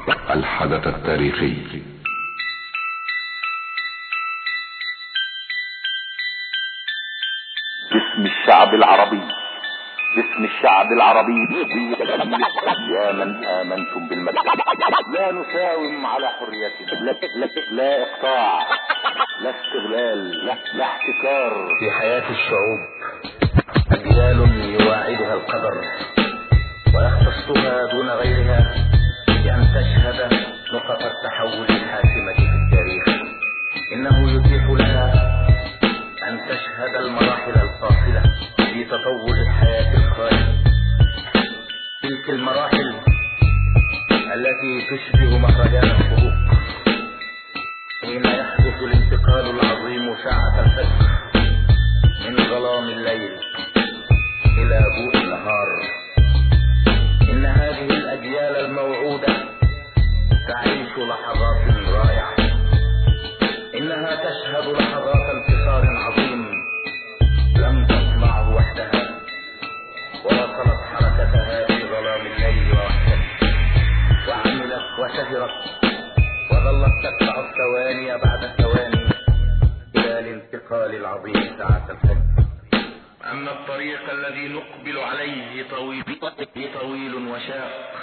الحدث التاريخي. باسم الشعب العربي، باسم الشعب العربي، يا من آمنتم بالمسجد، لا نساوم على حريتنا، لا إقطاع، لا استغلال، لا احتكار. في حياة الشعوب أجيال يواعدها القدر ويختصها دون غيرها بأن تشهد نقط التحول الحاسمة في التاريخ. إنه يتيح لها أن تشهد المراحل الفاصلة في تطور الحياة الخالدة، تلك المراحل التي تشبه مهرجان الشروق حين يحدث الانتقال العظيم ساعة الفجر من ظلام الليل إلى ضوء النهار. إن هذه الأجيال الموعودة تعيش لحظات رائعة، إنها تشهد لحظات انتصار عظيم لم تصنعه وحدها، وواصلت حركتها في ظلام الليل ووحدته، وعملت وسهرت وظلت تتبع الثواني بعد الثواني إلى الانتقال العظيم ساعة الفجر. أما الطريق الذي نقبل عليه طويل وشاق.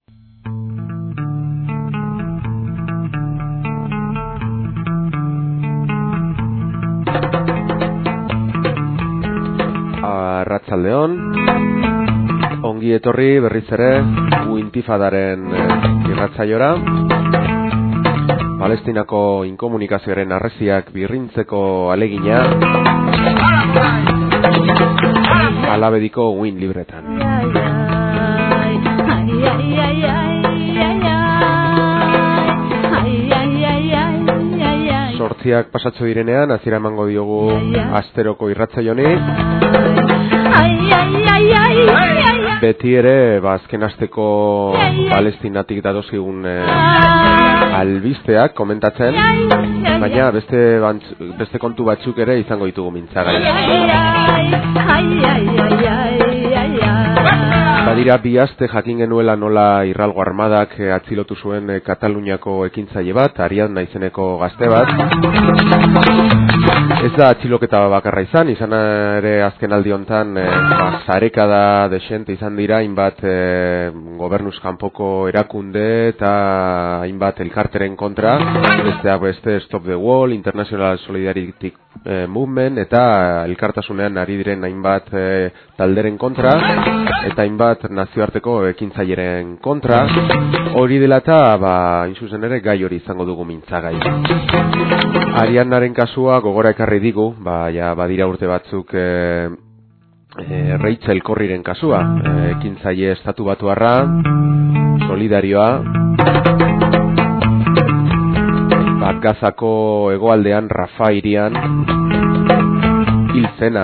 Arratsaldeon, ongi etorri berriz ere Intifadaren irratsaiora. Palestinako inkomunikazioaren arreziak birrintzeko alegina alabediko Win libretan. Sortziak pasatxo direnean, hasiera emango diogu asteroko irratsaioni. Beti ere, azken asteko Palestinatik datozkigun albisteak komentatzen, baina beste kontu batzuk ere izango ditugu mintzagai. Badira bi aste jakin genuela nola Israelgo armadak atzilotu zuen Kataluniako ekintzaile bat, Ariadna izeneko gazte bat. Ez da atxiloketa bakarra izan ere azken aldi hontan sarekada desente izan dira hainbat gobernuz kanpoko erakunde eta hainbat elkarteren kontra, beste Stop the Wall, International Solidarity Movement eta elkartasunean ari diren hainbat talderen kontra eta hainbat nazioarteko ekintzaileren kontra. Hori dela eta inzuzen ere gai hori izango dugu mintzagai. Ariadnaren kasua gogora ekarri digu, badira urte batzuk Rachel Corrieren kasua, ekintzaile estatu batuarra, solidarioa, Gazako hegoaldean Rafa hirian hil zena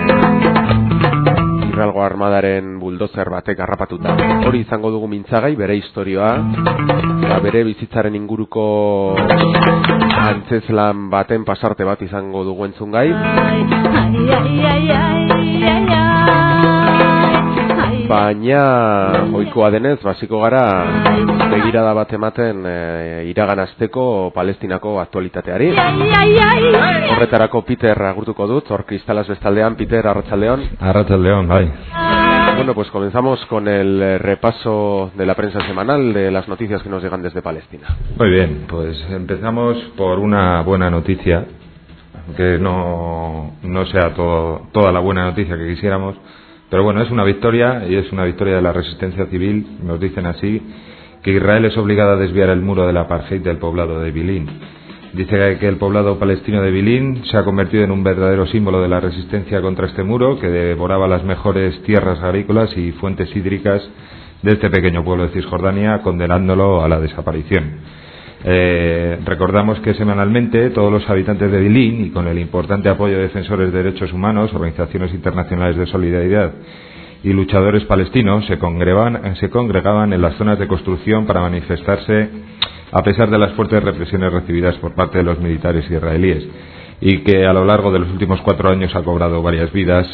Israelgo armadaren buldozer batek harrapatuta. Hori izango dugu mintzagai, bere historioa, bere bizitzaren inguruko antzeslan baten pasarte bat izango dugu entzungai. Baina ohikoa denez, basiko gara begirada bat ematen iraganazteko Palestinako aktualitateari. Horretarako Peter agurtuko dut, hor kristalaz bestaldean. Peter, arratsaldeon. Arratsaldeon, bai. Bueno, pues comenzamos con el repaso de la prensa semanal de las noticias que nos llegan desde Palestina. Muy bien, pues empezamos por una buena noticia, que no sea toda la buena noticia que quisiéramos, pero bueno, es una victoria, y es una victoria de la resistencia civil. Nos dicen así, que Israel es obligada a desviar el muro del apartheid del poblado de Bilin. Dice que el poblado palestino de Bilin se ha convertido en un verdadero símbolo de la resistencia contra este muro que devoraba las mejores tierras agrícolas y fuentes hídricas de este pequeño pueblo de Cisjordania, condenándolo a la desaparición. Recordamos que semanalmente todos los habitantes de Bilin, y con el importante apoyo de defensores de derechos humanos, organizaciones internacionales de solidaridad y luchadores palestinos, se congregaban en las zonas de construcción para manifestarse a pesar de las fuertes represiones recibidas por parte de los militares israelíes, y que a lo largo de los últimos 4 años ha cobrado varias vidas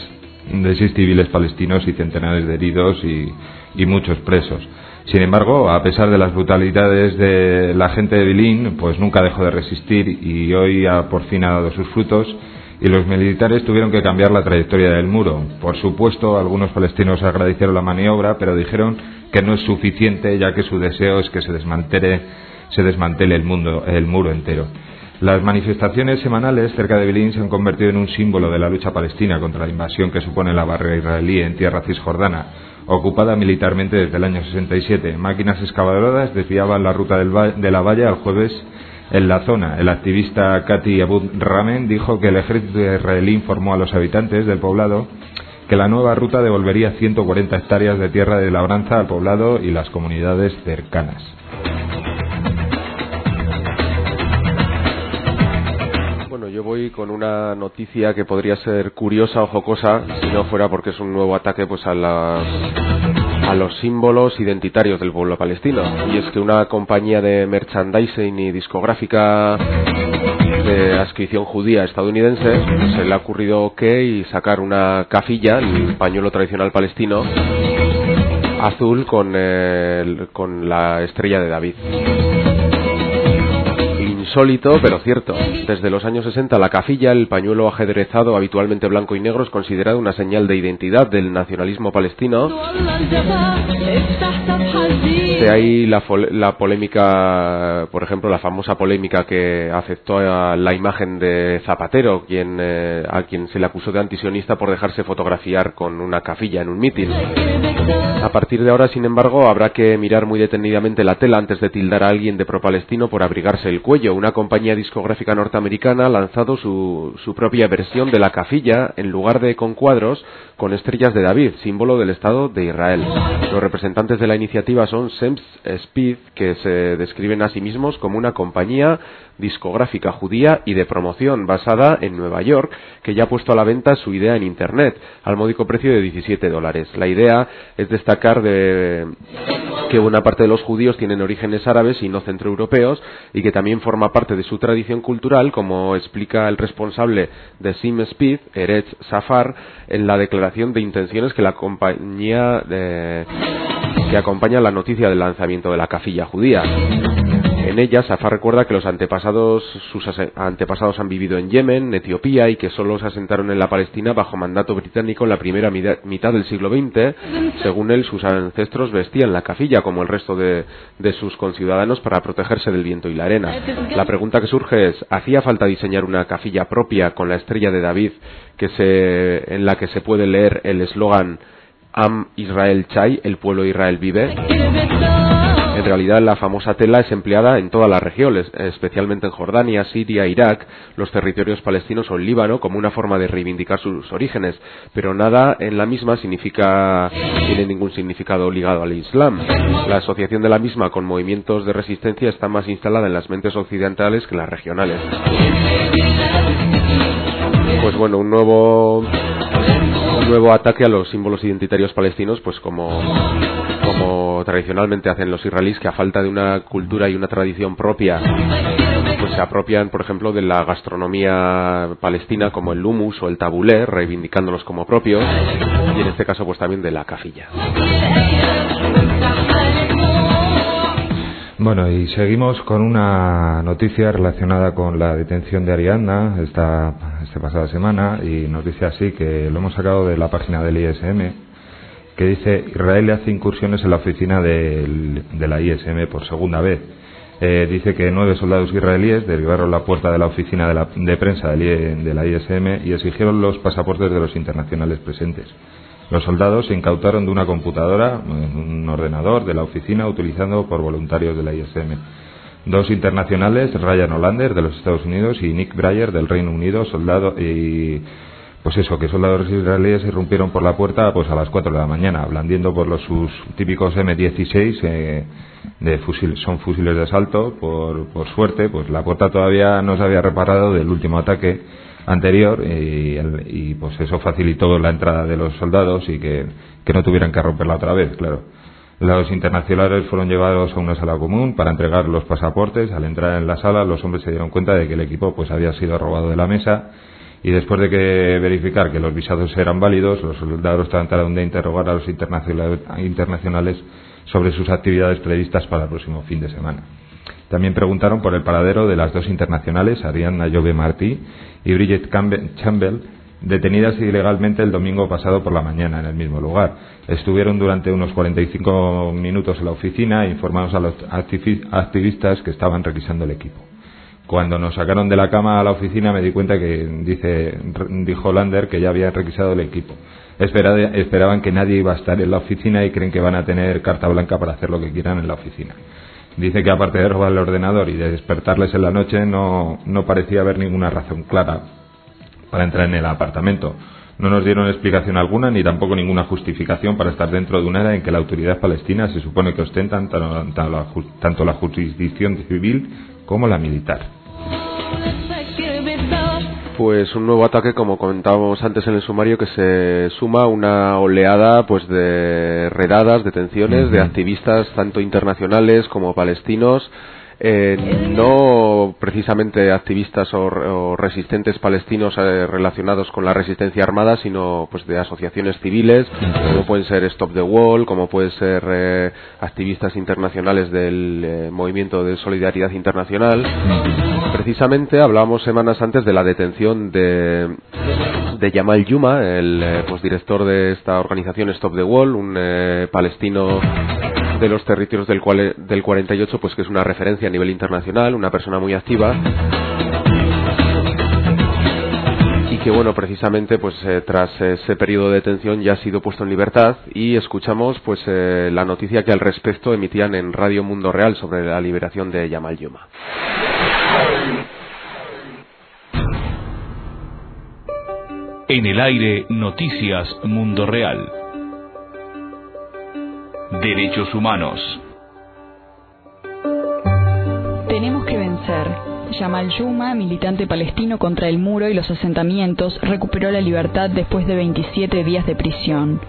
de 6 civiles palestinos y centenares de heridos y muchos presos. Sin embargo, a pesar de las brutalidades de la gente de Bilín, pues nunca dejó de resistir y hoy por fin ha dado sus frutos y los militares tuvieron que cambiar la trayectoria del muro. Por supuesto, algunos palestinos agradecieron la maniobra, pero dijeron que no es suficiente, ya que su deseo es que se desmantele el muro entero. Las manifestaciones semanales cerca de Bilín se han convertido en un símbolo de la lucha palestina contra la invasión que supone la barrera israelí en tierra cisjordana, ocupada militarmente desde el año 67. Máquinas excavadoras desviaban la ruta de la valla el jueves en la zona. El activista Kati Abud Ramen dijo que el ejército israelí informó a los habitantes del poblado que la nueva ruta devolvería 140 hectáreas de tierra de labranza al poblado y las comunidades cercanas. Yo voy con una noticia que podría ser curiosa o jocosa si no fuera porque es un nuevo ataque pues a los símbolos identitarios del pueblo palestino, y es que una compañía de merchandising y discográfica de adscripción judía estadounidense pues, se le ha ocurrido sacar una kafilla, el pañuelo tradicional palestino azul con la estrella de David. Insólito, pero cierto. Desde los años 60, la kafilla, el pañuelo ajedrezado habitualmente blanco y negro, es considerado una señal de identidad del nacionalismo palestino. De ahí la polémica, por ejemplo, la famosa polémica que afectó a la imagen de Zapatero, a quien se le acusó de antisionista por dejarse fotografiar con una kafilla en un mitin. A partir de ahora, sin embargo, habrá que mirar muy detenidamente la tela antes de tildar a alguien de pro-palestino por abrigarse el cuello. Una compañía discográfica norteamericana ha lanzado su propia versión de la kafilla en lugar de con cuadros, con estrellas de David, símbolo del Estado de Israel. Los representantes de la iniciativa son Sems Speed, que se describen a sí mismos como una compañía discográfica judía y de promoción basada en Nueva York, que ya ha puesto a la venta su idea en Internet al módico precio de $17. La idea es destacar que una parte de los judíos tienen orígenes árabes y no centroeuropeos, y que también forma parte de su tradición cultural, como explica el responsable de Sim Speed, Eretz Safar, en la declaración de intenciones que la compañía que acompaña la noticia del lanzamiento de la kafilla judía. En ella, Safar recuerda que sus antepasados han vivido en Yemen, en Etiopía, y que solo se asentaron en la Palestina bajo mandato británico en la primera mitad del siglo XX. Según él, sus ancestros vestían la kafilla como el resto de sus conciudadanos para protegerse del viento y la arena. La pregunta que surge es, ¿hacía falta diseñar una kafilla propia con la estrella de David en la que se puede leer el eslogan Am Israel Chai, el pueblo de Israel vive? En realidad, la famosa tela es empleada en todas las regiones, especialmente en Jordania, Siria, Irak, los territorios palestinos o el Líbano, como una forma de reivindicar sus orígenes, pero nada en la misma tiene ningún significado ligado al Islam. La asociación de la misma con movimientos de resistencia está más instalada en las mentes occidentales que en las regionales. Pues bueno, un nuevo ataque a los símbolos identitarios palestinos, pues como tradicionalmente hacen los israelíes, que a falta de una cultura y una tradición propia, pues se apropian, por ejemplo, de la gastronomía palestina, como el hummus o el tabulé, reivindicándolos como propios, y en este caso pues también de la kafilla. Bueno, y seguimos con una noticia relacionada con la detención de Ariadna esta pasada semana, y nos dice así, que lo hemos sacado de la página del ISM, que dice: Israel hace incursiones en la oficina de la ISM por segunda vez. Dice que 9 soldados israelíes derribaron la puerta de la oficina de prensa de la ISM y exigieron los pasaportes de los internacionales presentes. Los soldados se incautaron de una computadora, un ordenador de la oficina, utilizado por voluntarios de la ISM. 2 internacionales, Ryan Hollander de los Estados Unidos y Nick Breyer del Reino Unido, soldados israelíes irrumpieron por la puerta pues a las 4 de la mañana, blandiendo por sus típicos M16 son fusiles de asalto. Por suerte, pues la puerta todavía no se había reparado del último ataque anterior, y pues eso facilitó la entrada de los soldados y que no tuvieran que romperla otra vez, claro. Los internacionales fueron llevados a una sala común para entregar los pasaportes. Al entrar en la sala, los hombres se dieron cuenta de que el equipo pues había sido robado de la mesa y después de que verificar que los visados eran válidos, los soldados trataron de interrogar a los internacionales sobre sus actividades previstas para el próximo fin de semana. También preguntaron por el paradero de las dos internacionales, Ariadna Jove Martí y Bridget Campbell, detenidas ilegalmente el domingo pasado por la mañana en el mismo lugar. Estuvieron durante unos 45 minutos en la oficina e informaron a los activistas que estaban requisando el equipo. Cuando nos sacaron de la cama a la oficina me di cuenta que, dijo Lander, que ya habían requisado el equipo. Esperaban que nadie iba a estar en la oficina y creen que van a tener carta blanca para hacer lo que quieran en la oficina. Dice que aparte de robar el ordenador y de despertarles en la noche, no parecía haber ninguna razón clara para entrar en el apartamento. No nos dieron explicación alguna ni tampoco ninguna justificación para estar dentro de una área en que la autoridad palestina se supone que ostentan tanto la jurisdicción civil como la militar. Pues un nuevo ataque, como comentábamos antes en el sumario, que se suma a una oleada pues de redadas, detenciones de activistas tanto internacionales como palestinos, no precisamente activistas o resistentes palestinos relacionados con la resistencia armada, sino pues de asociaciones civiles, como pueden ser Stop the Wall, como pueden ser activistas internacionales del movimiento de solidaridad internacional. Precisamente hablábamos semanas antes de la detención de Jamal Yuma, el director de esta organización Stop the Wall, un palestino de los territorios del 48, pues que es una referencia a nivel internacional, una persona muy activa, y que bueno, precisamente pues tras ese periodo de detención ya ha sido puesto en libertad. Y escuchamos pues la noticia que al respecto emitían en Radio Mundo Real sobre la liberación de Jamal Yuma. En el aire, noticias Mundo Real. Derechos humanos. Tenemos que vencer. Jamal Yuma, militante palestino contra el muro y los asentamientos, recuperó la libertad después de 27 días de prisión.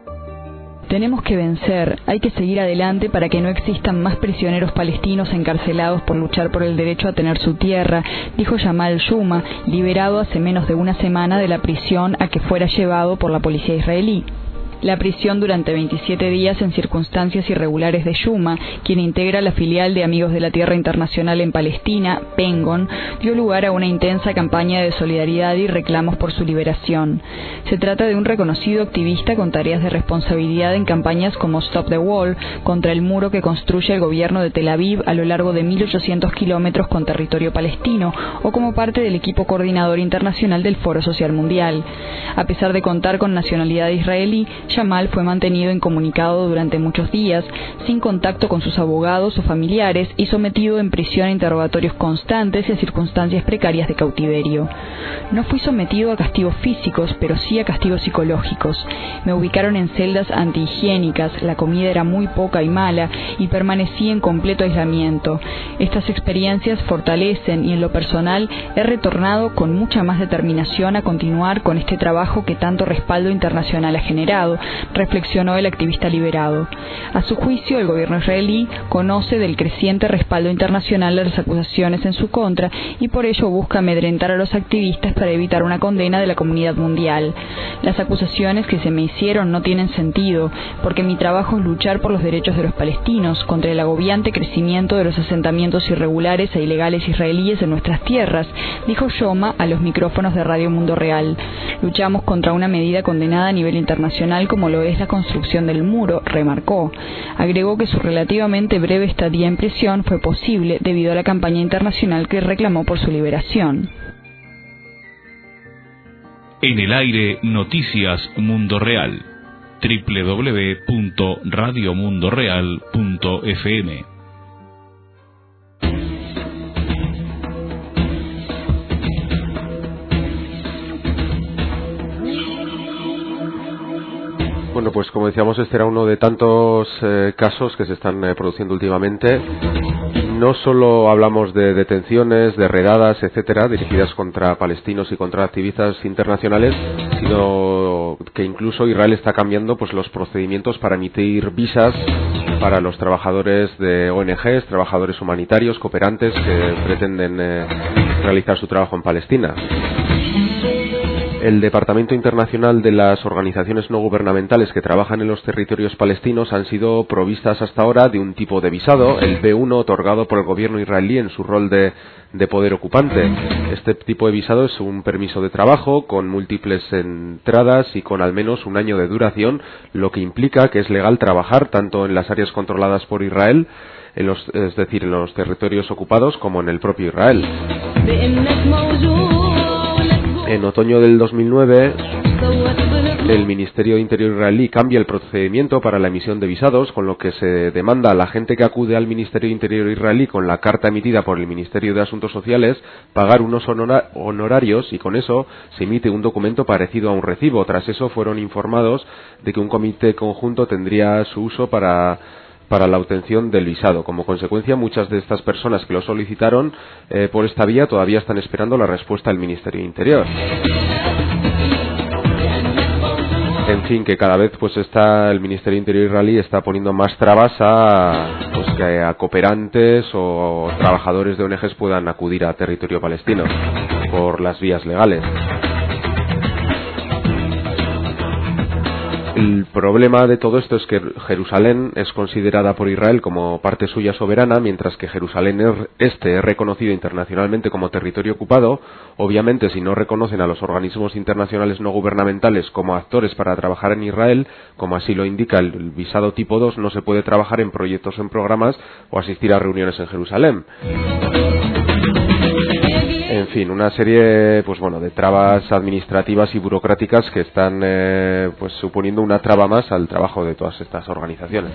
Tenemos que vencer, hay que seguir adelante para que no existan más prisioneros palestinos encarcelados por luchar por el derecho a tener su tierra, dijo Jamal Yuma, liberado hace menos de una semana de la prisión a que fuera llevado por la policía israelí. La prisión durante 27 días en circunstancias irregulares de Yuma, quien integra la filial de Amigos de la Tierra Internacional en Palestina, PENGON, dio lugar a una intensa campaña de solidaridad y reclamos por su liberación. Se trata de un reconocido activista con tareas de responsabilidad en campañas como Stop the Wall, contra el muro que construye el gobierno de Tel Aviv a lo largo de 1.800 kilómetros con territorio palestino, o como parte del equipo coordinador internacional del Foro Social Mundial. A pesar de contar con nacionalidad israelí, Jamal fue mantenido incomunicado durante muchos días, sin contacto con sus abogados o familiares y sometido en prisión a interrogatorios constantes y a circunstancias precarias de cautiverio. No fui sometido a castigos físicos, pero sí a castigos psicológicos. Me ubicaron en celdas antihigiénicas, la comida era muy poca y mala y permanecí en completo aislamiento. Estas experiencias fortalecen y en lo personal he retornado con mucha más determinación a continuar con este trabajo que tanto respaldo internacional ha generado, reflexionó el activista liberado. A su juicio, el gobierno israelí conoce del creciente respaldo internacional de las acusaciones en su contra y por ello busca amedrentar a los activistas para evitar una condena de la comunidad mundial. Las acusaciones que se me hicieron no tienen sentido, porque mi trabajo es luchar por los derechos de los palestinos contra el agobiante crecimiento de los asentamientos irregulares e ilegales israelíes en nuestras tierras, dijo Yoma a los micrófonos de Radio Mundo Real. Luchamos contra una medida condenada a nivel internacional como lo es la construcción del muro, remarcó. Agregó que su relativamente breve estadía en prisión fue posible debido a la campaña internacional que reclamó por su liberación. En el aire, noticias Mundo Real. www.radiomundoreal.fm. Bueno, pues como decíamos, este era uno de tantos casos que se están produciendo últimamente. No solo hablamos de detenciones, de redadas, etcétera, dirigidas contra palestinos y contra activistas internacionales, sino que incluso Israel está cambiando pues los procedimientos para emitir visas para los trabajadores de ONGs, trabajadores humanitarios, cooperantes que pretenden realizar su trabajo en Palestina. El Departamento Internacional de las Organizaciones No Gubernamentales que trabajan en los territorios palestinos han sido provistas hasta ahora de un tipo de visado, el B1, otorgado por el gobierno israelí en su rol de poder ocupante. Este tipo de visado es un permiso de trabajo con múltiples entradas y con al menos un año de duración, lo que implica que es legal trabajar tanto en las áreas controladas por Israel, es decir, en los territorios ocupados, como en el propio Israel. En otoño del 2009, el Ministerio de Interior israelí cambia el procedimiento para la emisión de visados, con lo que se demanda a la gente que acude al Ministerio de Interior israelí con la carta emitida por el Ministerio de Asuntos Sociales pagar unos honorarios, y con eso se emite un documento parecido a un recibo. Tras eso fueron informados de que un comité conjunto tendría su uso para la obtención del visado. Como consecuencia, muchas de estas personas que lo solicitaron por esta vía todavía están esperando la respuesta del Ministerio de Interior. En fin, que cada vez pues el Ministerio de Interior israelí está poniendo más trabas a que a cooperantes o trabajadores de ONGs puedan acudir a territorio palestino por las vías legales. El problema de todo esto es que Jerusalén es considerada por Israel como parte suya soberana, mientras que Jerusalén Este es reconocido internacionalmente como territorio ocupado. Obviamente, si no reconocen a los organismos internacionales no gubernamentales como actores para trabajar en Israel, como así lo indica el visado tipo 2, no se puede trabajar en proyectos o en programas o asistir a reuniones en Jerusalén. En fin, una serie de trabas administrativas y burocráticas que están suponiendo una traba más al trabajo de todas estas organizaciones.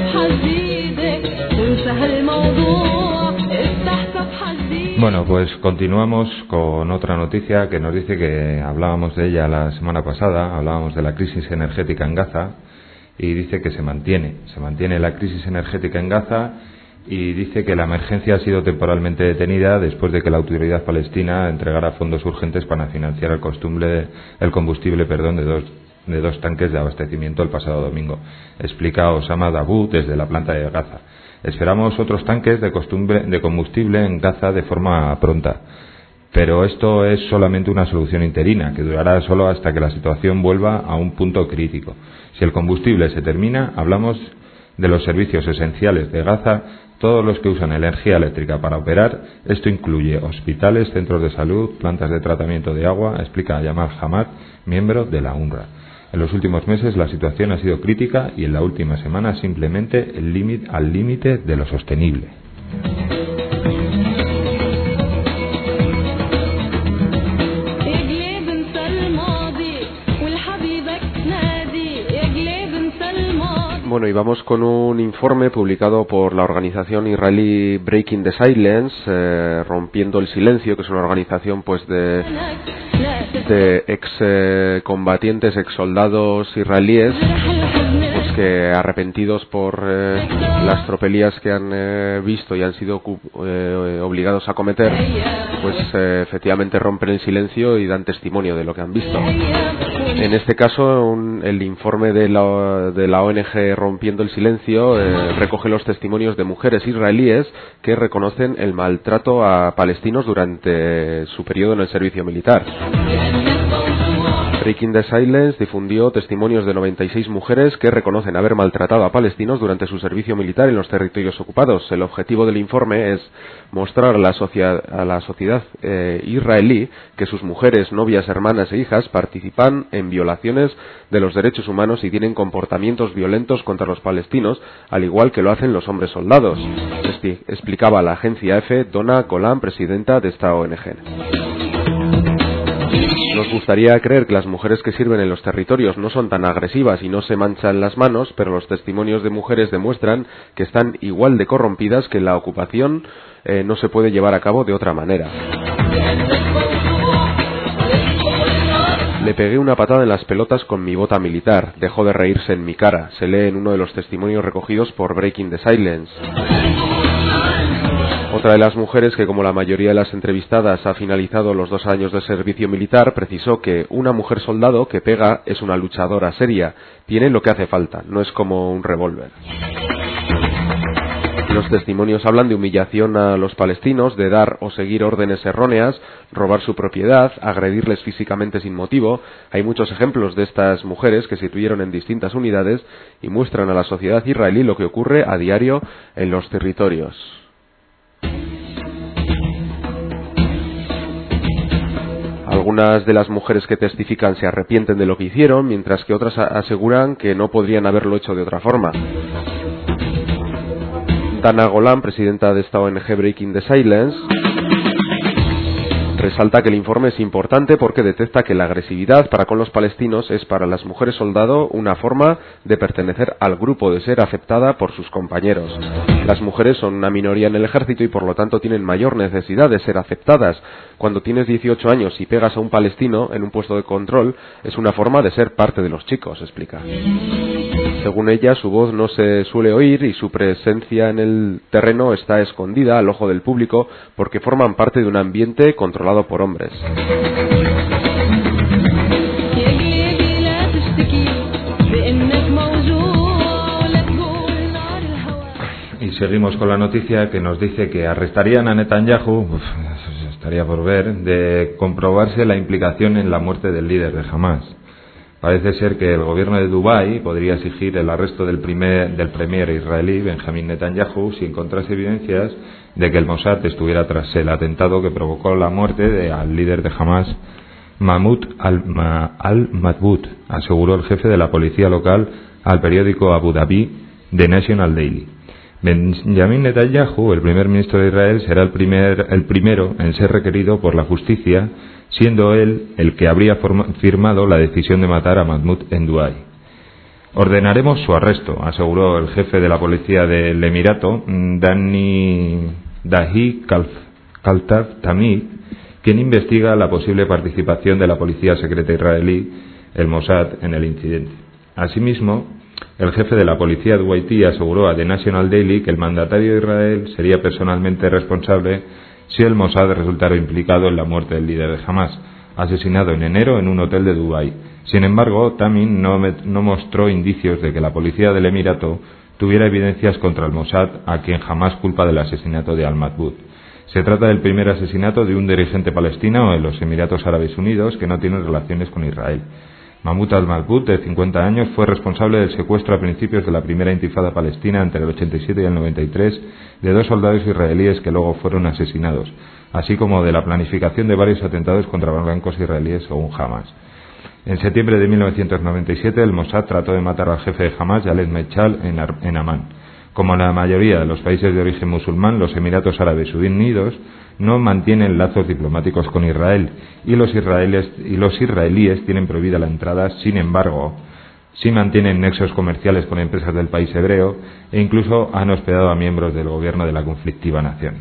Bueno, pues continuamos con otra noticia que nos dice que hablábamos de ella la semana pasada, hablábamos de la crisis energética en Gaza, y dice que se mantiene la crisis energética en Gaza. Y dice que la emergencia ha sido temporalmente detenida después de que la autoridad palestina entregara fondos urgentes para financiar el combustible de dos tanques de abastecimiento el pasado domingo. Explica Osama Dabu desde la planta de Gaza. Esperamos otros tanques de combustible en Gaza de forma pronta. Pero esto es solamente una solución interina, que durará solo hasta que la situación vuelva a un punto crítico. Si el combustible se termina, hablamos de los servicios esenciales de Gaza, todos los que usan energía eléctrica para operar. Esto incluye hospitales, centros de salud, plantas de tratamiento de agua, explica Yamal Hamad, miembro de la UNRWA. En los últimos meses la situación ha sido crítica y en la última semana simplemente al límite de lo sostenible. Bueno, y vamos con un informe publicado por la organización israelí Breaking the Silence, Rompiendo el Silencio, que es una organización de ex combatientes, ex soldados israelíes, que arrepentidos por las tropelías que han visto y han sido obligados a cometer, efectivamente rompen el silencio y dan testimonio de lo que han visto. En este caso, el informe de la ONG Rompiendo el Silencio recoge los testimonios de mujeres israelíes que reconocen el maltrato a palestinos durante su periodo en el servicio militar. Breaking the Silence difundió testimonios de 96 mujeres que reconocen haber maltratado a palestinos durante su servicio militar en los territorios ocupados. El objetivo del informe es mostrar a la sociedad israelí que sus mujeres, novias, hermanas e hijas participan en violaciones de los derechos humanos y tienen comportamientos violentos contra los palestinos, al igual que lo hacen los hombres soldados, explicaba la agencia EFE Donna Golan, presidenta de esta ONG. Nos gustaría creer que las mujeres que sirven en los territorios no son tan agresivas y no se manchan las manos, pero los testimonios de mujeres demuestran que están igual de corrompidas, que la ocupación no se puede llevar a cabo de otra manera. Le pegué una patada en las pelotas con mi bota militar. Dejó de reírse en mi cara. Se lee en uno de los testimonios recogidos por Breaking the Silence. Otra de las mujeres, que como la mayoría de las entrevistadas ha finalizado los 2 años de servicio militar, precisó que una mujer soldado que pega es una luchadora seria, tiene lo que hace falta, no es como un revólver. Los testimonios hablan de humillación a los palestinos, de dar o seguir órdenes erróneas, robar su propiedad, agredirles físicamente sin motivo. Hay muchos ejemplos de estas mujeres que se instituyeron en distintas unidades y muestran a la sociedad israelí lo que ocurre a diario en los territorios. Algunas de las mujeres que testifican se arrepienten de lo que hicieron, mientras que otras aseguran que no podrían haberlo hecho de otra forma. Dana Golan, presidenta de esta ONG Breaking the Silence, resalta que el informe es importante porque detecta que la agresividad para con los palestinos es para las mujeres soldado una forma de pertenecer al grupo, de ser aceptada por sus compañeros. Las mujeres son una minoría en el ejército y por lo tanto tienen mayor necesidad de ser aceptadas. Cuando tienes 18 años y pegas a un palestino en un puesto de control, es una forma de ser parte de los chicos, explica. Según ella, su voz no se suele oír y su presencia en el terreno está escondida al ojo del público porque forman parte de un ambiente controlado por hombres. Y seguimos con la noticia que nos dice que arrestarían a Netanyahu, estaría por ver, de comprobarse la implicación en la muerte del líder de Hamás. Parece ser que el gobierno de Dubái podría exigir el arresto del premier israelí Benjamin Netanyahu si encontrase evidencias de que el Mossad estuviera tras el atentado que provocó la muerte al líder de Hamás, Mahmoud al-Madbout, aseguró el jefe de la policía local al periódico Abu Dhabi The National Daily. Benjamin Netanyahu, el primer ministro de Israel, será el primero en ser requerido por la justicia, siendo él el que habría firmado la decisión de matar a Mahmoud en Dubái. Ordenaremos su arresto, aseguró el jefe de la policía del Emirato, Dahi Kaltaf Tamid, quien investiga la posible participación de la policía secreta israelí, el Mossad, en el incidente. Asimismo, el jefe de la policía dubaití aseguró a The National Daily que el mandatario de Israel sería personalmente responsable si el Mossad resultara implicado en la muerte del líder de Hamás, asesinado en enero en un hotel de Dubái. Sin embargo, Tamim no mostró indicios de que la policía del Emirato tuviera evidencias contra el Mossad, a quien jamás culpa del asesinato de al-Madbout. Se trata del primer asesinato de un dirigente palestino en los Emiratos Árabes Unidos que no tiene relaciones con Israel. Mahmoud al-Madbout, de 50 años, fue responsable del secuestro a principios de la primera intifada palestina entre el 87 y el 93 de 2 soldados israelíes que luego fueron asesinados, así como de la planificación de varios atentados contra blancos israelíes según Hamás. En septiembre de 1997 el Mossad trató de matar al jefe de Hamás, Khaled Meshal, en Amán. Como en la mayoría de los países de origen musulmán, los Emiratos Árabes Unidos no mantienen lazos diplomáticos con Israel y los israelíes tienen prohibida la entrada. Sin embargo, sí mantienen nexos comerciales con empresas del país hebreo e incluso han hospedado a miembros del gobierno de la conflictiva nación.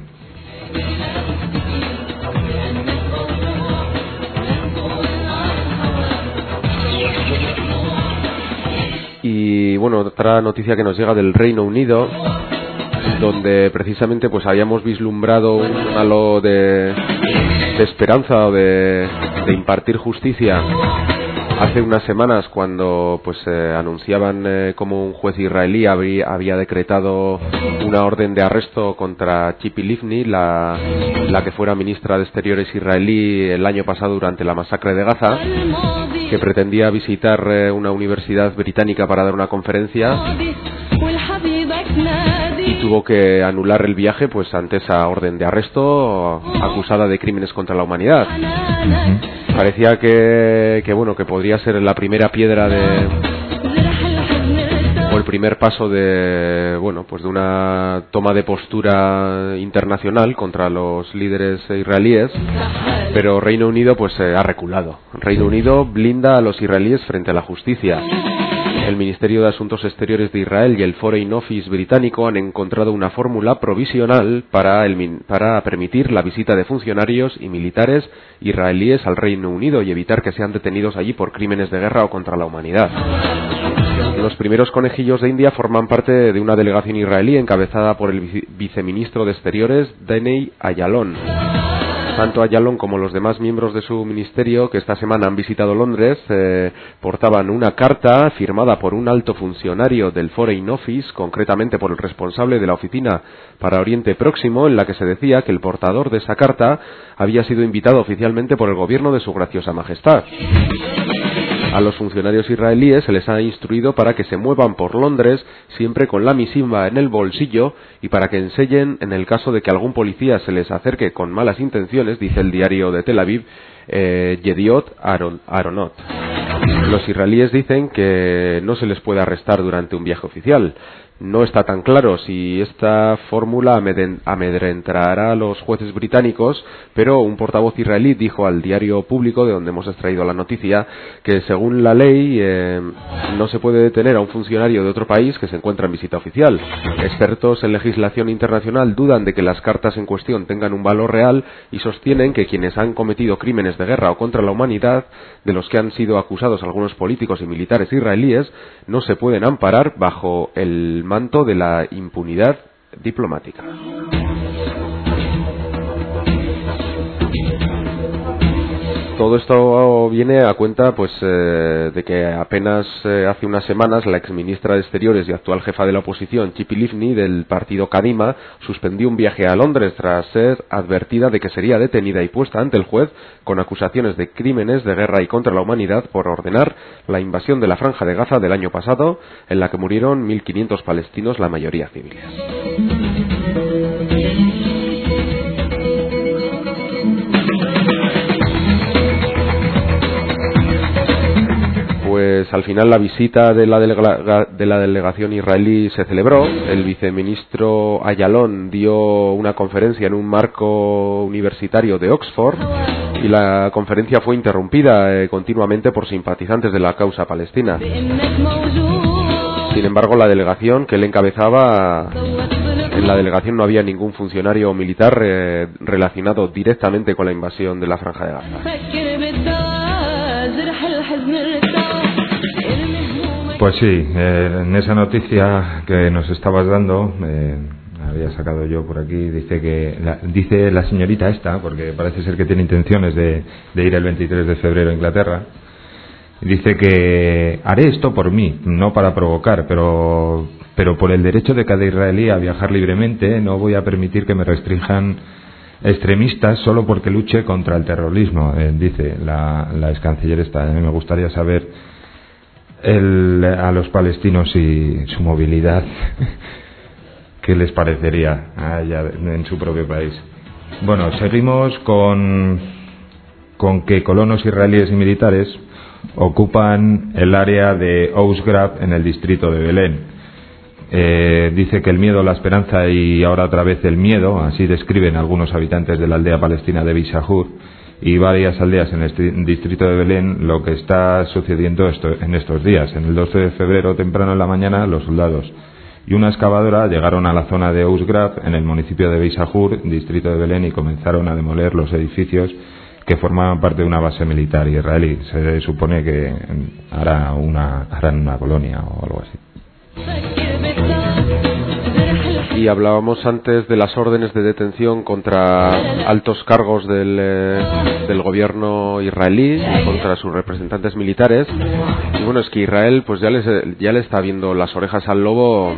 Y bueno, otra noticia que nos llega del Reino Unido, donde precisamente pues habíamos vislumbrado un halo de esperanza o de impartir justicia hace unas semanas, cuando pues anunciaban como un juez israelí había decretado una orden de arresto contra Tzipi Livni, la que fuera ministra de Exteriores israelí el año pasado durante la masacre de Gaza, que pretendía visitar una universidad británica para dar una conferencia y tuvo que anular el viaje pues ante esa orden de arresto, acusada de crímenes contra la humanidad. Parecía que bueno, que podría ser la primera piedra o el primer paso de bueno, pues de una toma de postura internacional contra los líderes israelíes, pero Reino Unido pues ha reculado. Reino Unido blinda a los israelíes frente a la justicia. El Ministerio de Asuntos Exteriores de Israel y el Foreign Office británico han encontrado una fórmula provisional para permitir la visita de funcionarios y militares israelíes al Reino Unido y evitar que sean detenidos allí por crímenes de guerra o contra la humanidad. Los primeros conejillos de India forman parte de una delegación israelí encabezada por el viceministro de Exteriores, Deney Ayalon. Tanto Ayalon como los demás miembros de su ministerio, que esta semana han visitado Londres, portaban una carta firmada por un alto funcionario del Foreign Office, concretamente por el responsable de la Oficina para Oriente Próximo, en la que se decía que el portador de esa carta había sido invitado oficialmente por el gobierno de Su Graciosa Majestad. A los funcionarios israelíes se les ha instruido para que se muevan por Londres siempre con la misiva en el bolsillo y para que ensellen en el caso de que algún policía se les acerque con malas intenciones, dice el diario de Tel Aviv, Yediot Aharonot. Los israelíes dicen que no se les puede arrestar durante un viaje oficial. No está tan claro si esta fórmula amedrentará a los jueces británicos, pero un portavoz israelí dijo al diario público, de donde hemos extraído la noticia, que según la ley no se puede detener a un funcionario de otro país que se encuentra en visita oficial. Expertos en legislación internacional dudan de que las cartas en cuestión tengan un valor real y sostienen que quienes han cometido crímenes de guerra o contra la humanidad, de los que han sido acusados algunos políticos y militares israelíes, no se pueden amparar bajo el manto de la impunidad diplomática. Todo esto viene a cuenta de que apenas hace unas semanas la exministra de Exteriores y actual jefa de la oposición, Tzipi Livni, del partido Kadima, suspendió un viaje a Londres tras ser advertida de que sería detenida y puesta ante el juez con acusaciones de crímenes de guerra y contra la humanidad por ordenar la invasión de la Franja de Gaza del año pasado, en la que murieron 1.500 palestinos, la mayoría civiles. Pues al final la visita de la delegación israelí se celebró. El viceministro Ayalon dio una conferencia en un marco universitario de Oxford y la conferencia fue interrumpida continuamente por simpatizantes de la causa palestina. Sin embargo, la delegación que él encabezaba, en la delegación no había ningún funcionario militar relacionado directamente con la invasión de la Franja de Gaza. Pues sí, en esa noticia que nos estabas dando, había sacado yo por aquí, dice la señorita esta, porque parece ser que tiene intenciones de ir el 23 de febrero a Inglaterra, dice que haré esto por mí, no para provocar, pero por el derecho de cada israelí a viajar libremente, no voy a permitir que me restrinjan extremistas solo porque luche contra el terrorismo, dice la ex canciller esta. Me gustaría saber a los palestinos y su movilidad qué les parecería allá en su propio país. Bueno, seguimos con que colonos israelíes y militares ocupan el área de Ousgrab en el distrito de Belén. Dice que el miedo, la esperanza y ahora otra vez el miedo, así describen algunos habitantes de la aldea palestina de Bishahur y varias aldeas en el distrito de Belén, lo que está sucediendo en estos días. En el 12 de febrero, temprano en la mañana, los soldados y una excavadora llegaron a la zona de Ousgrab, en el municipio de Bishahur, distrito de Belén, y comenzaron a demoler los edificios que formaban parte de una base militar israelí. Se supone que harán una colonia o algo así. Y hablábamos antes de las órdenes de detención contra altos cargos del gobierno israelí, contra sus representantes militares. Y bueno, es que Israel pues ya le está viendo las orejas al lobo,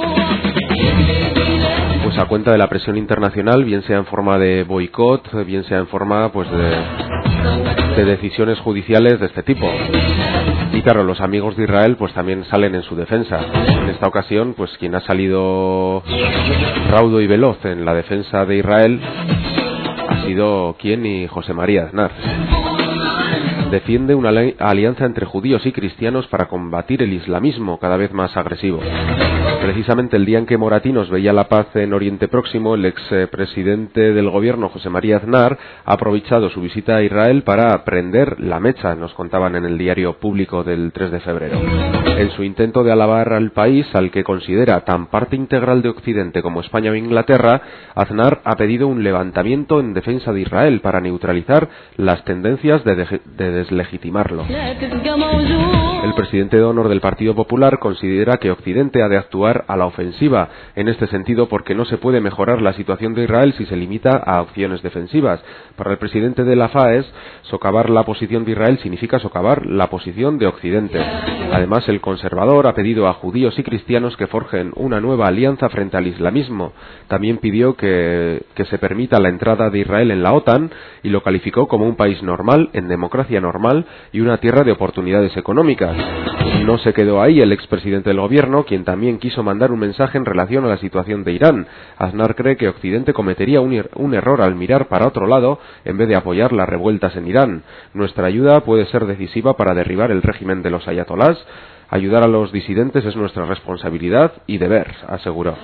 pues a cuenta de la presión internacional, bien sea en forma de boicot, bien sea en forma pues de decisiones judiciales de este tipo. Y claro, los amigos de Israel pues también salen en su defensa. En esta ocasión, pues quien ha salido raudo y veloz en la defensa de Israel ha sido José María Aznar. Defiende una alianza entre judíos y cristianos para combatir el islamismo cada vez más agresivo. Precisamente el día en que Moratinos veía la paz en Oriente Próximo, el expresidente del gobierno, José María Aznar, ha aprovechado su visita a Israel para prender la mecha, nos contaban en el diario público del 3 de febrero. En su intento de alabar al país, al que considera tan parte integral de Occidente como España o Inglaterra, Aznar ha pedido un levantamiento en defensa de Israel para neutralizar las tendencias de deslegitimarlo. El presidente de honor del Partido Popular considera que Occidente ha de actuar a la ofensiva en este sentido porque no se puede mejorar la situación de Israel si se limita a acciones defensivas. Para el presidente de la FAES, socavar la posición de Israel significa socavar la posición de Occidente. Además, el conservador ha pedido a judíos y cristianos que forjen una nueva alianza frente al islamismo. También pidió que se permita la entrada de Israel en la OTAN y lo calificó como un país normal, en democracia normal y una tierra de oportunidades económicas. No se quedó ahí el expresidente del gobierno, quien también quiso mandar un mensaje en relación a la situación de Irán. Aznar cree que Occidente cometería un error al mirar para otro lado en vez de apoyar las revueltas en Irán. Nuestra ayuda puede ser decisiva para derribar el régimen de los ayatolás. Ayudar a los disidentes es nuestra responsabilidad y deber, aseguró.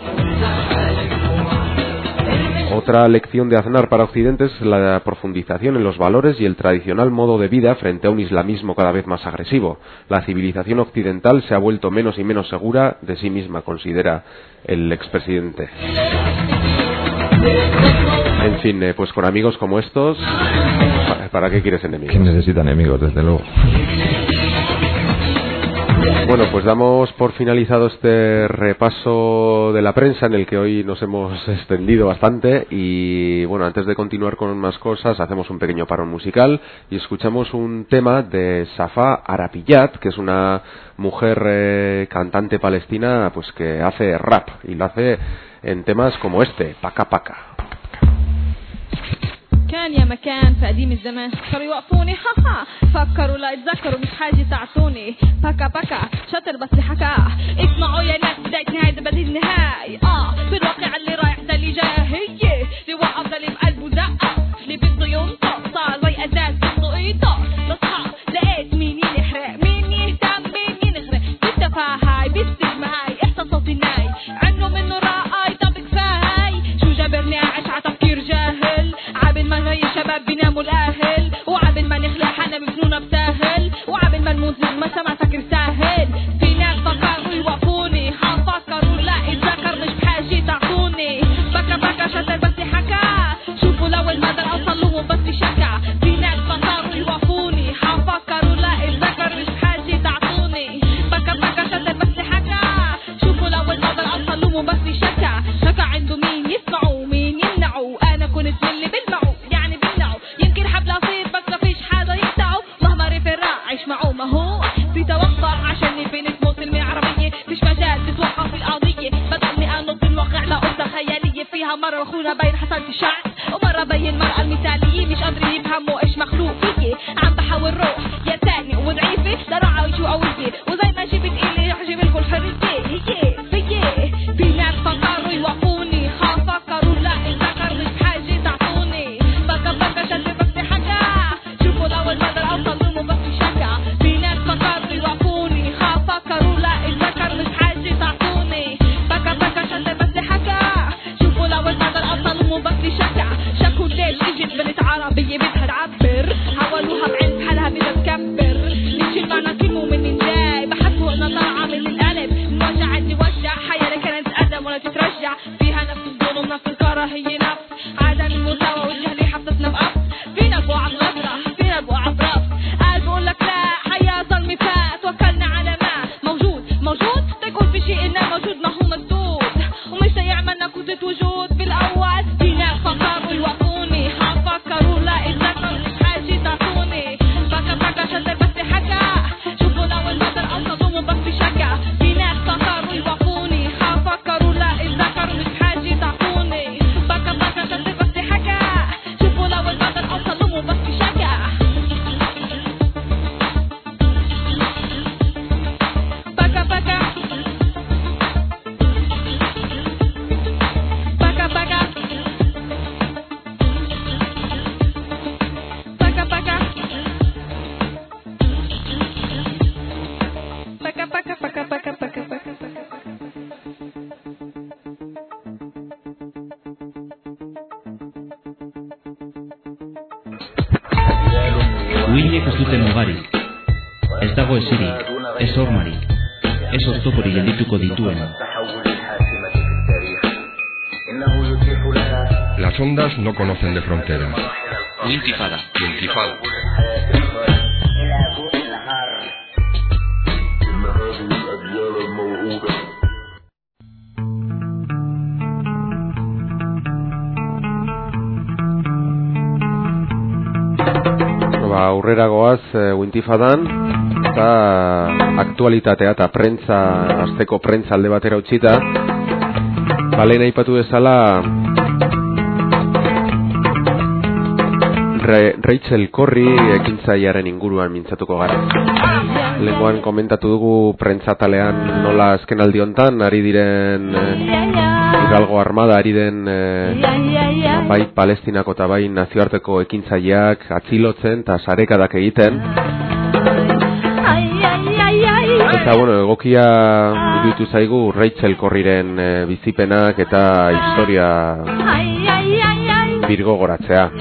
Otra lección de Aznar para Occidente es la profundización en los valores y el tradicional modo de vida frente a un islamismo cada vez más agresivo. La civilización occidental se ha vuelto menos y menos segura de sí misma, considera el expresidente. En fin, pues con amigos como estos, ¿para qué quieres enemigos? ¿Quién necesita enemigos, desde luego? Bueno, pues damos por finalizado este repaso de la prensa en el que hoy nos hemos extendido bastante y bueno, antes de continuar con más cosas hacemos un pequeño parón musical y escuchamos un tema de Safa Arapillat, que es una mujer cantante palestina pues que hace rap y lo hace en temas como este, Paka Paka. كان يا مكان في قديم الزمان صاروا يوقفوني ها فكروا لا يتذكروا مش حاجة تعطوني باكا باكا شاطر بس حكا اسمعوا يا ناس بداية نهاية ده بديل نهاية في الواقع اللي رايح ده اللي جاي هي اللي وقف ده اللي بقلبه دقة اللي بده ينطق صار زي أزاز بده يطق لصحى لقيت مين يحرق مين يهتم مين ينغرق بالتفاهاي بالسجمة هاي احساسات الناي عنه منه رأي طب كفاهاي شو جابرني أعيش ع تفكير جاهل عابن ما جاي شباب بيناموا الأهل وعابن ما نخلق حنا بفنونا بساهل وعابن ما نموت ما سمع فكر ساهل في ناس فكروا يوقفوني فكروا لا اتذكر مش بحاجة تعطوني بكا بكا شاطر بس حكا شوفوا لو المدى أوصل لهم بس شكا في ناس فكروا يوقفوني فكروا لا اتذكر مش بحاجة تعطوني بكا بكا شاطر بس حكا شوفوا لو المدى أوصل لهم بس شكا شكا عنده مين يسمعوا مين يمنعوا أنا كنت من اللي بلمعوا يعني بلمعوا يمكن حبل أصير بس ما فيش حدا يقطعوا مهما رفرع عيش معه ما هو في توقع عشان البنت مسلمة عربية مش مجال تتوقف القضية بدأني أنط الواقع لقطة خيالية فيها مرة أخونا بين حسنة الشعر ومرة بين المرأة المثالية مش قادرين يفهموا إيش مخلوق فيي عم بحاول روح يا تاني وضعيفة لرعا وشو قوية وزي ما جبت إلي رح جيب لكم الحرية هي في ناس فكروا يوقفوني فكروا لا الذكر مش بحاجة تعطوني بكا بكا شد بس حكا شوفوا لو المدى أوصل لهم بس شكا في ناس فكروا يوقفوني فكروا لا الذكر مش بحاجة تعطوني بكا بكا شد بس حكا شوفوا لو المدى أوصل لهم بس شكا شكوا ليش اجت بنت عربية بدها تعبر حولوها بعلم حالها بدها تكبر ليش المعنى كلمة من جاي بحسوا انها طالعة من القلب الوجع اللي وجع حياة كانت تتقدم ولا تترجع فيها نفس الظلم نفس الكراهية نفس عدم المساواة والجهل حسسنا بقف فينا بوعى غفرة فينا بوعى برف قال بقول لك لا حياة ظلمي فات توكلنا على ما موجود تقول في شيء انه موجود ما هو مسدود ومش هيعملنا كنت وجود بالاول في ناس فكروا يوقفوني فكروا لا الذكر مش حاجة تعطوني بكا بكا شاطر بس حكا شوفوا لو المدى اوصل لهم بس شكا في ناس فكروا يوقفوني فكروا لا الذكر مش حاجة تعطوني بكا بكا شاطر بس حكا شوفوا لو المدى اوصل لهم بس شكا بكا بكا بكا بكا Uhinek ez duten mugari, ez dago esiri, ez hormari, ez oztopori geldituko dituen. Las ondas no conocen de fronteras. Intifada. aurrera goaz Wintifadan, eta aktualitatea eta prentza, asteko prentza alde batera utzita, lehen aipatu bezala Rachel Corrie ekintzailearen inguruan mintzatuko gara. Lenguan komentatu dugu prentzatalean nola azkenaldi hontan ari diren Hidalgo Armada ari den bai Palestinako eta bai nazioarteko ekintzaileak atzilotzen eta sarekadak egiten. Eta egokia iruditu zaigu Rachel Corrieren bizipenak eta historia birgogoratzea.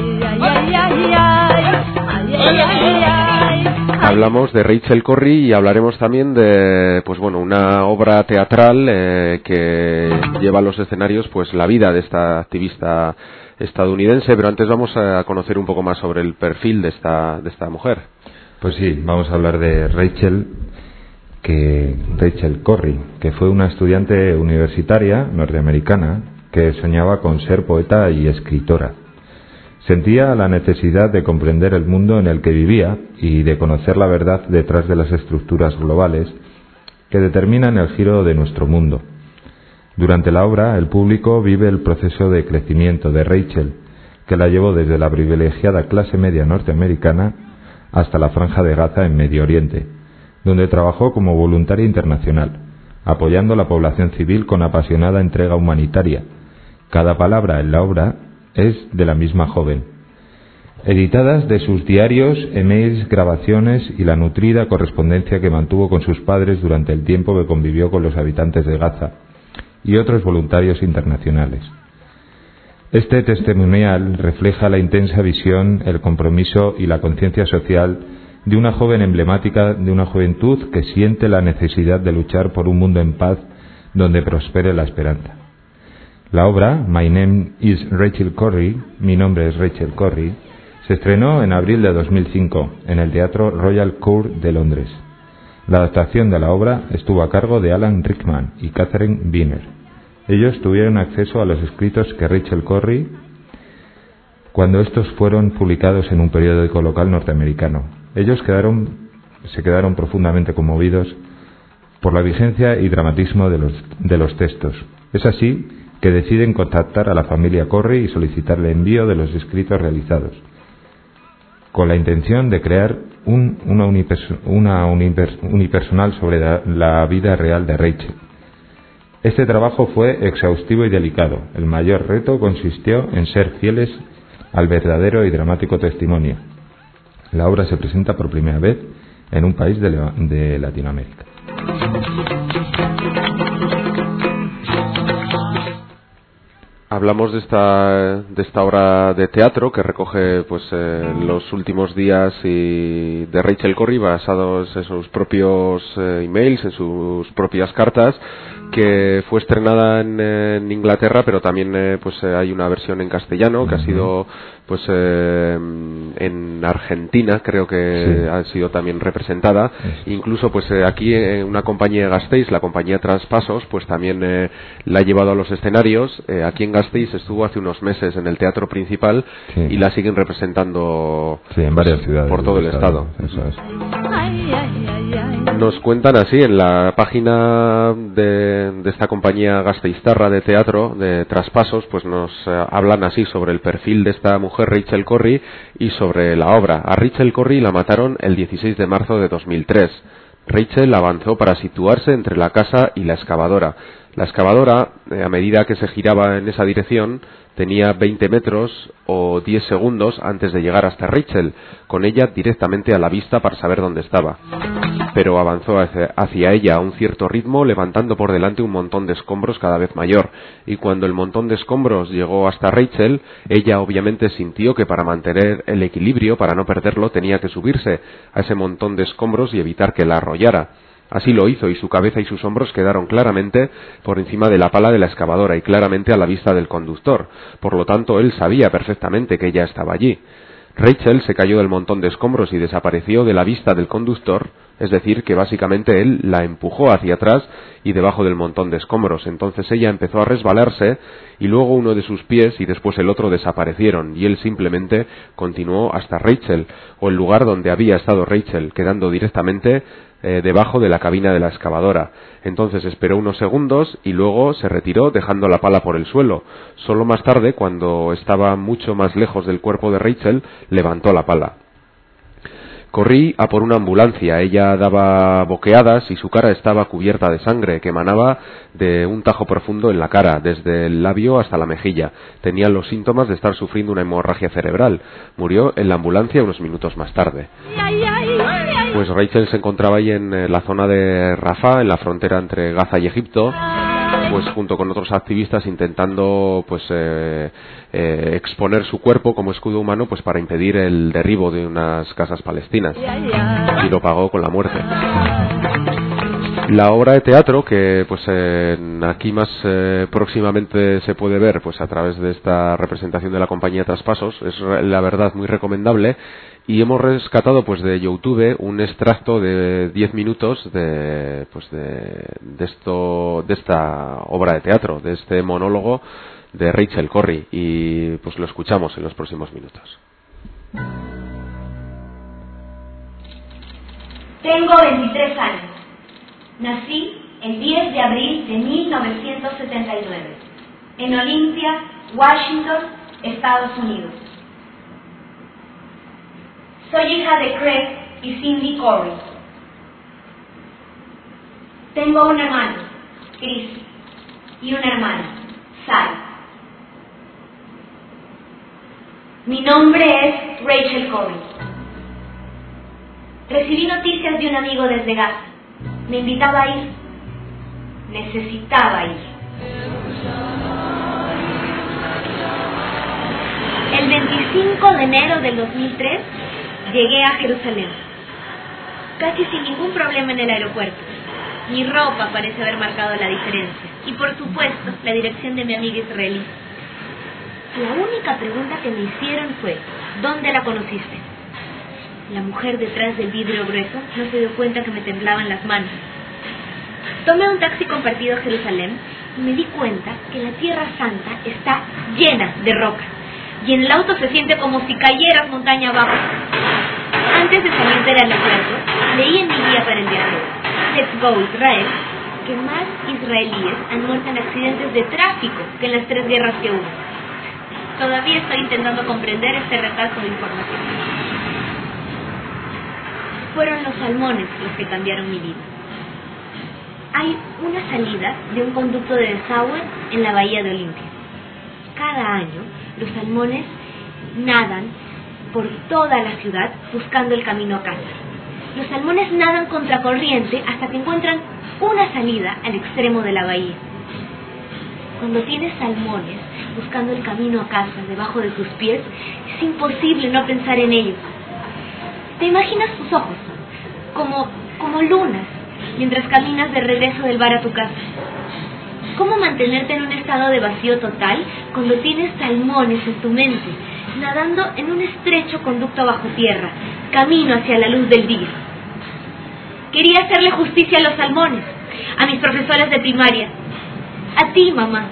Hablamos de Rachel Corrie y hablaremos también de una obra teatral que lleva a los escenarios la vida de esta activista estadounidense, pero antes vamos a conocer un poco más sobre el perfil de esta mujer. Pues sí, vamos a hablar de Rachel Corrie, que fue una estudiante universitaria norteamericana que soñaba con ser poeta y escritora. Sentía la necesidad de comprender el mundo en el que vivía y de conocer la verdad detrás de las estructuras globales que determinan el giro de nuestro mundo. Durante la obra, el público vive el proceso de crecimiento de Rachel, que la llevó desde la privilegiada clase media norteamericana hasta la Franja de Gaza en Medio Oriente, donde trabajó como voluntaria internacional, apoyando a la población civil con apasionada entrega humanitaria. Cada palabra en la obra es de la misma joven. Editadas de sus diarios, emails, grabaciones y la nutrida correspondencia que mantuvo con sus padres durante el tiempo que convivió con los habitantes de Gaza y otros voluntarios internacionales. Este testimonial refleja la intensa visión, el compromiso y la conciencia social de una joven emblemática de una juventud que siente la necesidad de luchar por un mundo en paz donde prospere la esperanza. La obra, My Name is Rachel Corrie, Mi nombre es Rachel Corrie, se estrenó en abril de 2005 en el Teatro Royal Court de Londres. La adaptación de la obra estuvo a cargo de Alan Rickman y Catherine Wiener. Ellos tuvieron acceso a los escritos que Rachel Corrie cuando estos fueron publicados en un periódico local norteamericano. Ellos se quedaron profundamente conmovidos por la vigencia y dramatismo de los textos. Es así que deciden contactar a la familia Corrie y solicitar el envío de los escritos realizados, con la intención de crear una unipersonal sobre la vida real de Rachel. Este trabajo fue exhaustivo y delicado. El mayor reto consistió en ser fieles al verdadero y dramático testimonio. La obra se presenta por primera vez en un país de Latinoamérica. Hablamos de esta obra de teatro que recoge los últimos días de Rachel Corrie basados en sus propios emails, en sus propias cartas, que fue estrenada en Inglaterra, pero también hay una versión en castellano que ha sido en Argentina, creo que sí, ha sido también representada. Incluso aquí una compañía de Gasteiz, la compañía Traspasos, también la ha llevado a los escenarios. Aquí en Gasteiz estuvo hace unos meses en el teatro principal, sí, y la siguen representando en varias ciudades por todo el estado. Eso es. Nos cuentan así en la página de esta compañía gasteiztarra de teatro de Traspasos, nos hablan así sobre el perfil de esta mujer Rachel Corrie y sobre la obra. A Rachel Corrie la mataron el 16 de marzo de 2003. Rachel avanzó para situarse entre la casa y la excavadora. La excavadora, a medida que se giraba en esa dirección, tenía 20 metros o 10 segundos antes de llegar hasta Rachel, con ella directamente a la vista para saber dónde estaba. Pero avanzó hacia ella a un cierto ritmo, levantando por delante un montón de escombros cada vez mayor. Y cuando el montón de escombros llegó hasta Rachel, ella obviamente sintió que para mantener el equilibrio, para no perderlo, tenía que subirse a ese montón de escombros y evitar que la arrollara. Así lo hizo y su cabeza y sus hombros quedaron claramente por encima de la pala de la excavadora y claramente a la vista del conductor. Por lo tanto, él sabía perfectamente que ella estaba allí. Rachel se cayó del montón de escombros y desapareció de la vista del conductor Es decir, que básicamente él la empujó hacia atrás y debajo del montón de escombros. Entonces ella empezó a resbalarse y luego uno de sus pies y después el otro desaparecieron y él simplemente continuó hasta Rachel, o el lugar donde había estado Rachel, quedando directamente debajo de la cabina de la excavadora. Entonces esperó unos segundos y luego se retiró dejando la pala por el suelo. Solo más tarde, cuando estaba mucho más lejos del cuerpo de Rachel, levantó la pala. Corrí a por una ambulancia. Ella daba boqueadas y su cara estaba cubierta de sangre que emanaba de un tajo profundo en la cara, desde el labio hasta la mejilla. Tenía los síntomas de estar sufriendo una hemorragia cerebral. Murió en la ambulancia unos minutos más tarde. Pues Rachel se encontraba ahí en la zona de Rafah, en la frontera entre Gaza y Egipto, pues junto con otros activistas intentando pues exponer su cuerpo como escudo humano pues para impedir el derribo de unas casas palestinas, y lo pagó con la muerte. La obra de teatro que pues aquí más próximamente se puede ver pues a través de esta representación de la compañía Traspasos es la verdad muy recomendable, y hemos rescatado pues de YouTube un extracto de 10 minutos de esta obra de teatro, de este monólogo de Rachel Corrie, y pues lo escuchamos en los próximos minutos. Tengo 23 años. Nací el 10 de abril de 1979 en Olympia, Washington, Estados Unidos. Soy hija de Craig y Cindy Corrie. Tengo un hermano, Chris, y una hermana, Sally. Mi nombre es Rachel Corrie. Recibí noticias de un amigo desde Gaza. Me invitaba a ir. Necesitaba ir. El 25 de enero del 2003 llegué a Jerusalén. Casi sin ningún problema en el aeropuerto. Mi ropa parece haber marcado la diferencia. Y por supuesto, la dirección de mi amiga israelí. La única pregunta que me hicieron fue: ¿dónde la conociste? La mujer detrás del vidrio grueso no se dio cuenta que me temblaban las manos. Tomé un taxi compartido a Jerusalén y me di cuenta que la Tierra Santa está llena de rocas. Y en el auto se siente como si cayeras montaña abajo. Antes de salir del aeropuerto, leí en mi guía para el viaje, Let's Go Israel, que más israelíes han muerto en accidentes de tráfico que en las 3 guerras que hubo. Todavía estoy intentando comprender este retazo de información. Fueron los salmones los que cambiaron mi vida. Hay una salida de un conducto de desagüe en la bahía de Olimpia. Cada año, los salmones nadan por toda la ciudad buscando el camino a casa. Los salmones nadan contracorriente hasta que encuentran una salida al extremo de la bahía. Cuando tienes salmones buscando el camino a casa debajo de tus pies, es imposible no pensar en ellos. Te imaginas tus ojos como lunas mientras caminas de regreso del bar a tu casa. ¿Cómo mantenerte en un estado de vacío total cuando tienes salmones en tu mente, nadando en un estrecho conducto bajo tierra, camino hacia la luz del día? Quería hacerle justicia a los salmones, a mis profesores de primaria, a ti, mamá.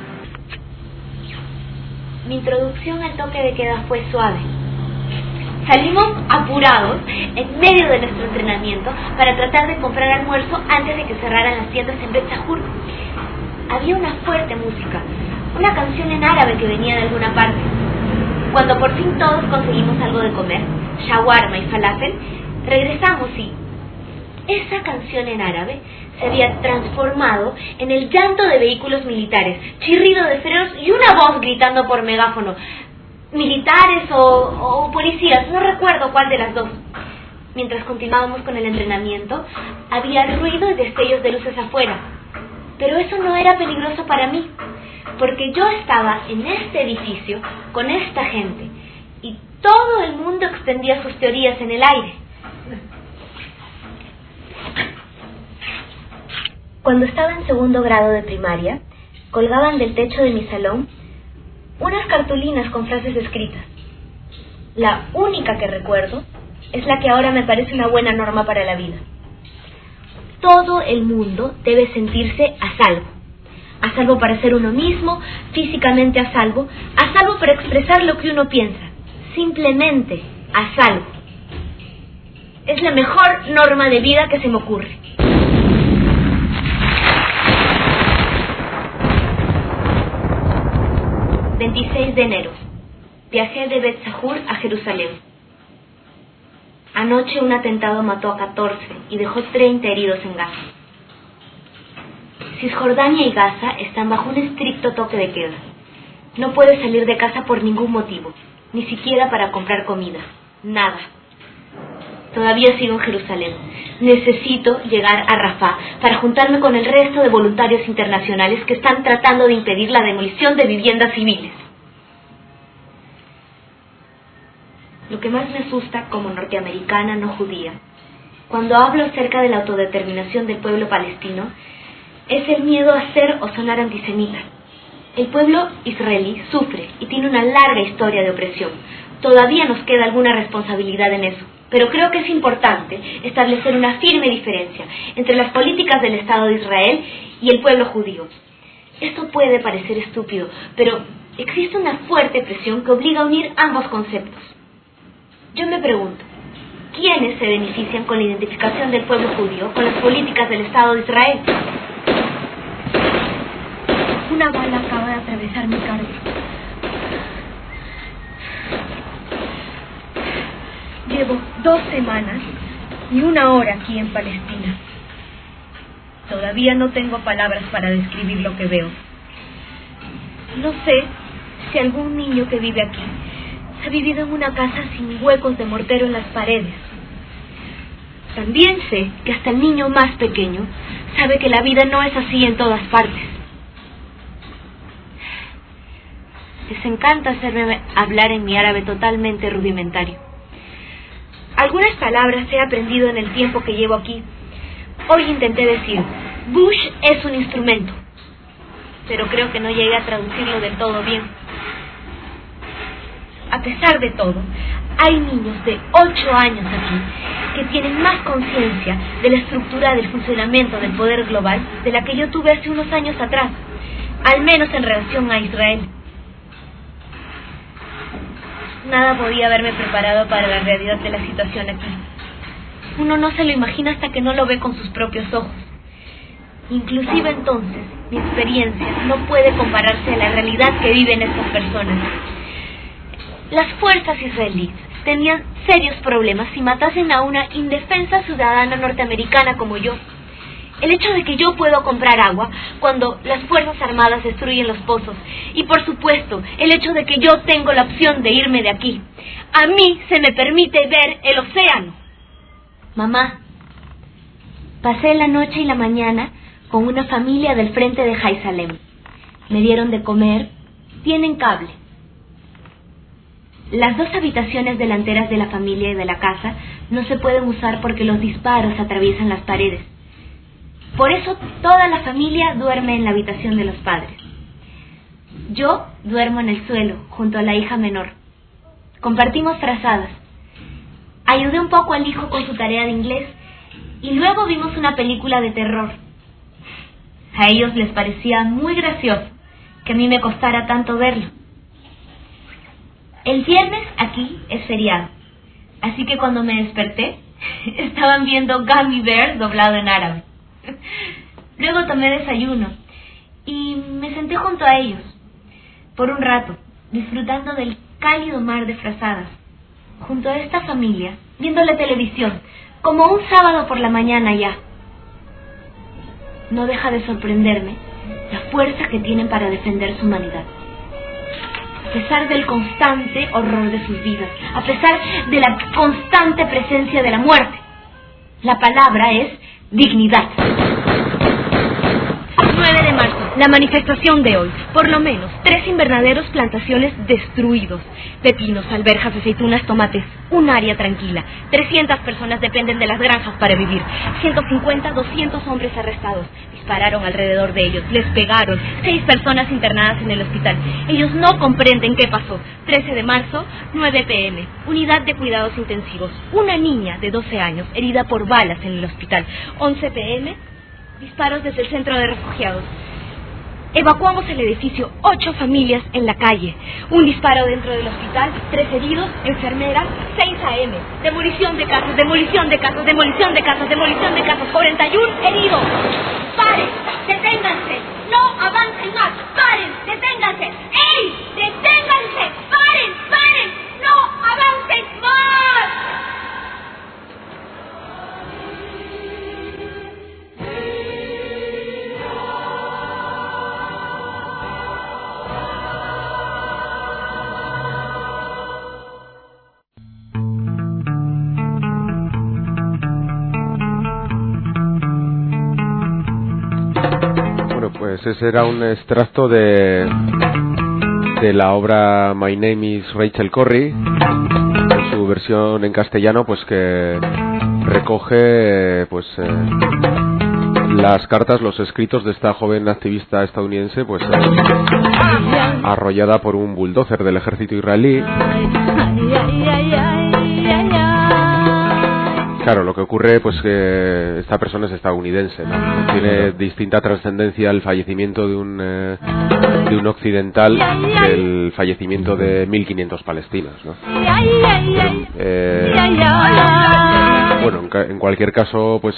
Mi introducción al toque de queda fue suave. Salimos apurados en medio de nuestro entrenamiento para tratar de comprar almuerzo antes de que cerraran las tiendas en Bet Sahur. Había una fuerte música, una canción en árabe que venía de alguna parte. Cuando por fin todos conseguimos algo de comer, shawarma y falafel, regresamos y esa canción en árabe se había transformado en el llanto de vehículos militares, chirrido de frenos y una voz gritando por megáfono. Militares o policías, no recuerdo cuál de las dos. Mientras continuábamos con el entrenamiento, había ruido y destellos de luces afuera. Pero eso no era peligroso para mí, porque yo estaba en este edificio con esta gente y todo el mundo extendía sus teorías en el aire. Cuando estaba en 2º grado de primaria, colgaban del techo de mi salón unas cartulinas con frases escritas. La única que recuerdo es la que ahora me parece una buena norma para la vida. todo el mundo debe sentirse a salvo para ser uno mismo, físicamente a salvo para expresar lo que uno piensa, simplemente a salvo. Es la mejor norma de vida que se me ocurre. ...26 de enero... Viajé de Bet Sahur a Jerusalén. Anoche un atentado mató a 14 y dejó 30 heridos en Gaza. Cisjordania y Gaza están bajo un estricto toque de queda. No puedes salir de casa por ningún motivo, ni siquiera para comprar comida. Nada. Todavía sigo en Jerusalén. Necesito llegar a Rafah para juntarme con el resto de voluntarios internacionales que están tratando de impedir la demolición de viviendas civiles. Lo que más me asusta como norteamericana no judía, cuando hablo acerca de la autodeterminación del pueblo palestino, es el miedo a ser o sonar antisemita. El pueblo israelí sufre y tiene una larga historia de opresión. Todavía nos queda alguna responsabilidad en eso, pero creo que es importante establecer una firme diferencia entre las políticas del Estado de Israel y el pueblo judío. Esto puede parecer estúpido, pero existe una fuerte presión que obliga a unir ambos conceptos. Yo me pregunto, ¿quiénes se benefician con la identificación del pueblo judío con las políticas del Estado de Israel? Una bala acaba de atravesar mi carne. Llevo 2 semanas y 1 hora aquí en Palestina. Todavía no tengo palabras para describir lo que veo. No sé si algún niño que vive aquí ha vivido en una casa sin huecos de mortero en las paredes. También sé que hasta el niño más pequeño sabe que la vida no es así en todas partes. Les encanta hacerme hablar en mi árabe totalmente rudimentario. Algunas palabras he aprendido en el tiempo que llevo aquí. Hoy intenté decir, Bush es un instrumento, pero creo que no llegué a traducirlo del todo bien. A pesar de todo, hay niños de 8 años aquí que tienen más conciencia de la estructura del funcionamiento del poder global de la que yo tuve hace unos años atrás, al menos en relación a Israel. Nada podía haberme preparado para la realidad de la situación aquí. Uno no se lo imagina hasta que no lo ve con sus propios ojos. Inclusive entonces, mi experiencia no puede compararse a la realidad que viven estas personas. Las fuerzas israelíes tenían serios problemas si matasen a una indefensa ciudadana norteamericana como yo. El hecho de que yo puedo comprar agua cuando las Fuerzas Armadas destruyen los pozos. Y por supuesto, el hecho de que yo tengo la opción de irme de aquí. A mí se me permite ver el océano. Mamá, pasé la noche y la mañana con una familia del frente de Jaisalem. Me dieron de comer, tienen cable. Las 2 habitaciones delanteras de la familia y de la casa no se pueden usar porque los disparos atraviesan las paredes. Por eso toda la familia duerme en la habitación de los padres. Yo duermo en el suelo, junto a la hija menor. Compartimos frazadas. Ayudé un poco al hijo con su tarea de inglés y luego vimos una película de terror. A ellos les parecía muy gracioso que a mí me costara tanto verlo. El viernes aquí es feriado, así que cuando me desperté, estaban viendo Gummy Bear doblado en árabe. Luego tomé desayuno y me senté junto a ellos, por un rato, disfrutando del cálido mar de frazadas, junto a esta familia, viendo la televisión, como un sábado por la mañana ya. No deja de sorprenderme la fuerza que tienen para defender su humanidad. A pesar del constante horror de sus vidas, a pesar de la constante presencia de la muerte, la palabra es dignidad. 9 de marzo. La manifestación de hoy, por lo menos 3 invernaderos, plantaciones destruidos, pepinos, alberjas, aceitunas, tomates, un área tranquila. 300 personas dependen de las granjas para vivir. 150, 200 hombres arrestados. Dispararon alrededor de ellos, les pegaron. 6 personas internadas en el hospital. Ellos no comprenden qué pasó. 13 de marzo, 9 p.m. Unidad de cuidados intensivos. Una niña de 12 años herida por balas en el hospital. 11 p.m. Disparos desde el centro de refugiados. Evacuamos el edificio, 8 familias en la calle. Un disparo dentro del hospital, 3 heridos, enfermeras, 6 a.m. Demolición de casas, demolición de casas, demolición de casas, demolición de casas, 41 heridos. ¡Paren! ¡Deténganse! ¡No avancen más! ¡Paren! ¡Deténganse! ¡Ey! ¡Deténganse! ¡Paren! ¡Paren! ¡No avancen más! Pues ese era un extracto de la obra My Name is Rachel Corrie, en su versión en castellano, pues que recoge las cartas, los escritos de esta joven activista estadounidense, pues arrollada por un bulldozer del ejército israelí. Claro, lo que ocurre, pues que esta persona es estadounidense, ¿no? Tiene distinta trascendencia el fallecimiento de un occidental que el fallecimiento de 1.500 palestinos, ¿no? Bueno, en cualquier caso, pues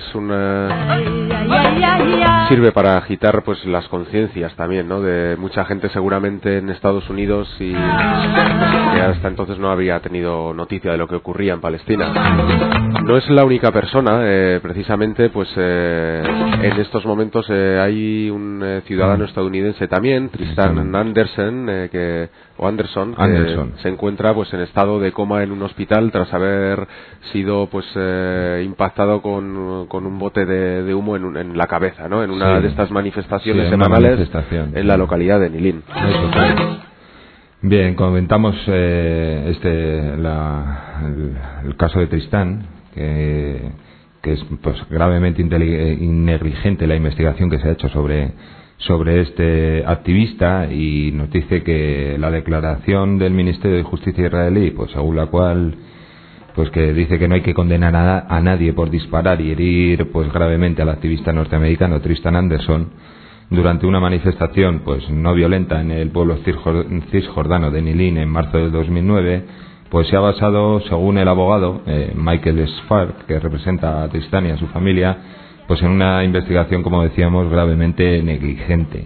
sirve para agitar, pues, las conciencias también, ¿no? De mucha gente seguramente en Estados Unidos y que hasta entonces no había tenido noticia de lo que ocurría en Palestina. No es la única persona, precisamente, pues en estos momentos hay un ciudadano estadounidense también, Tristan Anderson, que se encuentra, pues, en estado de coma en un hospital tras haber sido, pues, impactado con un bote de humo en la cabeza, ¿no? En una de estas manifestaciones semanales en la localidad de Nilin. Bien, comentamos el caso de Tristán, que es, pues, gravemente negligente la investigación que se ha hecho sobre este activista, y nos dice que la declaración del Ministerio de Justicia israelí, pues según la cual, pues, que dice que no hay que condenar a nadie por disparar y herir, pues, gravemente al activista norteamericano Tristan Anderson durante una manifestación, pues, no violenta en el pueblo cisjordano de Nilin en marzo del 2009, pues se ha basado, según el abogado Michael Sfark, que representa a Tristán y a su familia, pues en una investigación, como decíamos, gravemente negligente.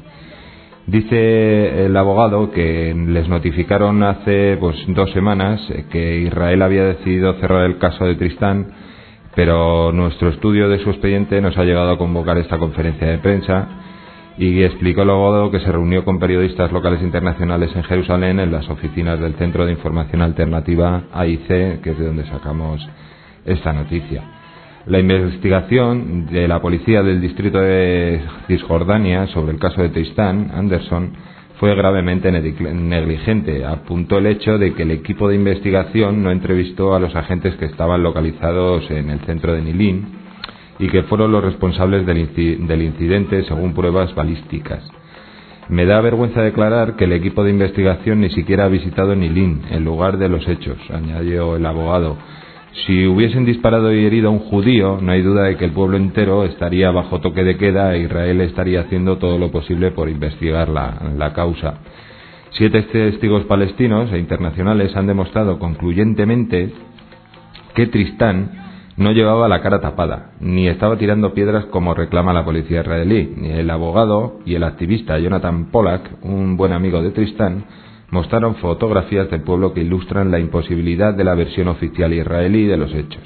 Dice el abogado que les notificaron hace, pues, 2 semanas que Israel había decidido cerrar el caso de Tristán, pero nuestro estudio de su expediente nos ha llegado a convocar esta conferencia de prensa, y explicó el abogado que se reunió con periodistas locales internacionales en Jerusalén, en las oficinas del Centro de Información Alternativa AIC, que es de donde sacamos esta noticia. La investigación de la policía del distrito de Cisjordania sobre el caso de Tristán Anderson fue gravemente negligente. Apuntó el hecho de que el equipo de investigación no entrevistó a los agentes que estaban localizados en el centro de Nilin y que fueron los responsables del incidente según pruebas balísticas. Me da vergüenza declarar que el equipo de investigación ni siquiera ha visitado Nilin, el lugar de los hechos, añadió el abogado. Si hubiesen disparado y herido a un judío, no hay duda de que el pueblo entero estaría bajo toque de queda e Israel estaría haciendo todo lo posible por investigar la causa. 7 testigos palestinos e internacionales han demostrado concluyentemente que Tristán no llevaba la cara tapada, ni estaba tirando piedras como reclama la policía israelí. Ni el abogado y el activista Jonathan Pollack, un buen amigo de Tristán, mostraron fotografías del pueblo que ilustran la imposibilidad de la versión oficial israelí de los hechos.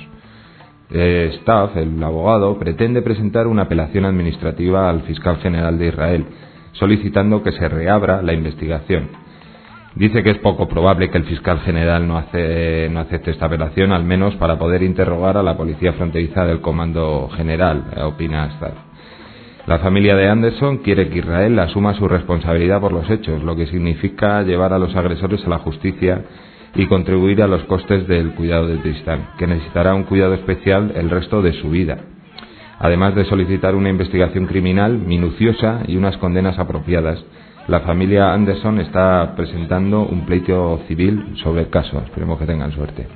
Staff, el abogado, pretende presentar una apelación administrativa al fiscal general de Israel, solicitando que se reabra la investigación. Dice que es poco probable que el fiscal general no acepte esta apelación, al menos para poder interrogar a la policía fronteriza del Comando General, opina Staff. La familia de Anderson quiere que Israel asuma su responsabilidad por los hechos, lo que significa llevar a los agresores a la justicia y contribuir a los costes del cuidado de Tristán, que necesitará un cuidado especial el resto de su vida, además de solicitar una investigación criminal minuciosa y unas condenas apropiadas. La familia Anderson está presentando un pleito civil sobre el caso. Esperemos que tengan suerte.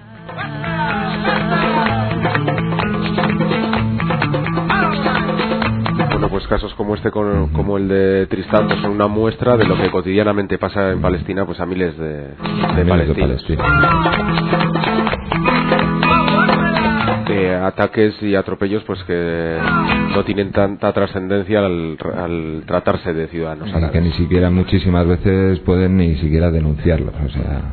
Bueno, pues casos como este, como el de Tristán, pues son una muestra de lo que cotidianamente pasa en Palestina, pues a miles de palestinos. Ataques y atropellos pues que no tienen tanta trascendencia al tratarse de ciudadanos árabes. Que ni siquiera muchísimas veces pueden ni siquiera denunciarlos, o sea...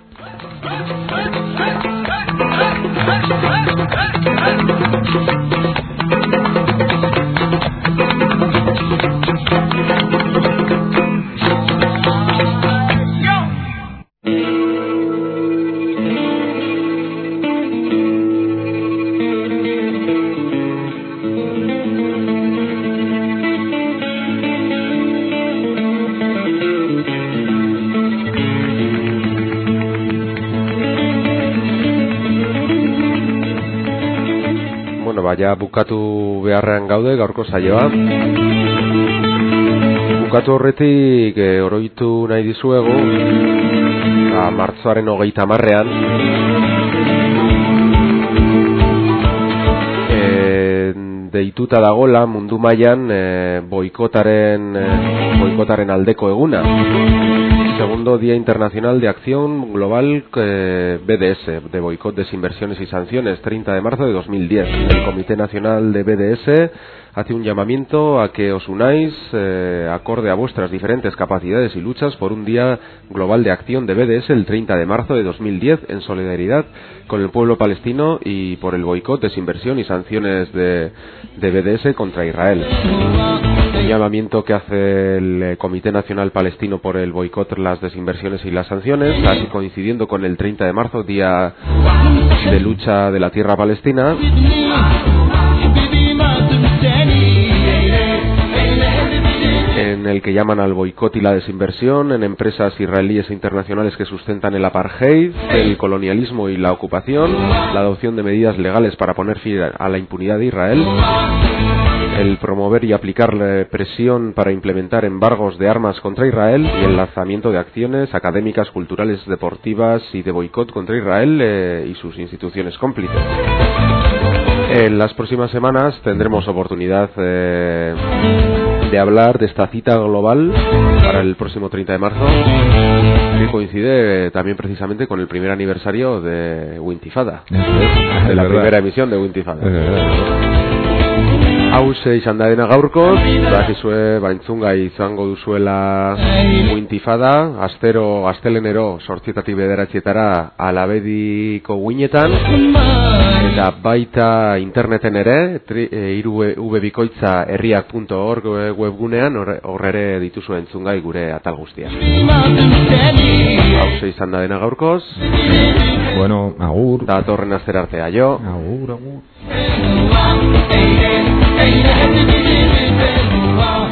Ja bukatu beharrean gaude gaurko saioa. Bukatu horretik oroitu nahi dizuegu martxoaren 30ean deituta dagola mundu mailan boikotaren aldeko eguna. Segundo Día Internacional de Acción Global BDS, de boicot, desinversiones y sanciones, 30 de marzo de 2010. El Comité Nacional de BDS hace un llamamiento a que os unáis acorde a vuestras diferentes capacidades y luchas por un Día Global de Acción de BDS el 30 de marzo de 2010 en solidaridad con el pueblo palestino y por el boicot, desinversión y sanciones de BDS contra Israel. Un llamamiento que hace el Comité Nacional Palestino por el boicot, las desinversiones y las sanciones, así coincidiendo con el 30 de marzo, Día de Lucha de la Tierra Palestina. En el que llaman al boicot y la desinversión en empresas israelíes e internacionales que sustentan el apartheid, el colonialismo y la ocupación, la adopción de medidas legales para poner fin a la impunidad de Israel, el promover y aplicar presión para implementar embargos de armas contra Israel y el lanzamiento de acciones académicas, culturales, deportivas y de boicot contra Israel y sus instituciones cómplices. En las próximas semanas tendremos oportunidad de hablar de esta cita global para el próximo 30 de marzo, que coincide también precisamente con el primer aniversario de Wintifada, de la primera emisión de Wintifada. Hauze izan da dena gaurkoz, dakizue entzungai izango duzuela Wintifada, astelenero 8:00 Alabediko guinetan, eta baita interneten ere, www.bikoitza herriak.org webgunean, hor ere dituzue entzungai gure atal guztia. Hauze izan da dena gaurkoz. Bueno, agur. Datorren astera arte, aio. Agur. Hey,